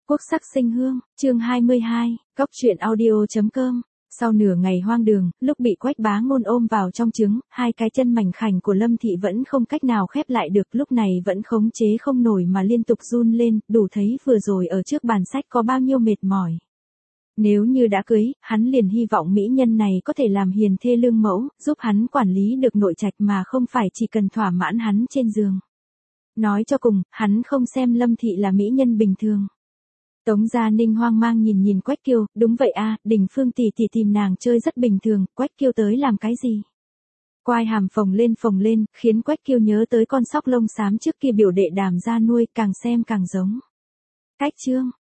Quốc sắc sinh hương, chương 22, cóc truyện audio.com. Sau nửa ngày hoang đường, lúc bị Quách Bá Ngôn ôm vào trong trứng, hai cái chân mảnh khảnh của Lâm Thị vẫn không cách nào khép lại được, lúc này vẫn khống chế không nổi mà liên tục run lên, đủ thấy vừa rồi ở trước bàn sách có bao nhiêu mệt mỏi. Nếu như đã cưới, hắn liền hy vọng mỹ nhân này có thể làm hiền thê lương mẫu, giúp hắn quản lý được nội trạch mà không phải chỉ cần thỏa mãn hắn trên giường. Nói cho cùng, hắn không xem Lâm Thị là mỹ nhân bình thường. Tống Gia Ninh hoang mang nhìn Quách Kiêu, đúng vậy a, Đình Phương tỷ tỷ tìm nàng chơi rất bình thường, Quách Kiêu tới làm cái gì? Quai hàm phồng lên, khiến Quách Kiêu nhớ tới con sóc lông xám trước kia biểu đệ Đàm gia nuôi, càng xem càng giống. Cách Trương,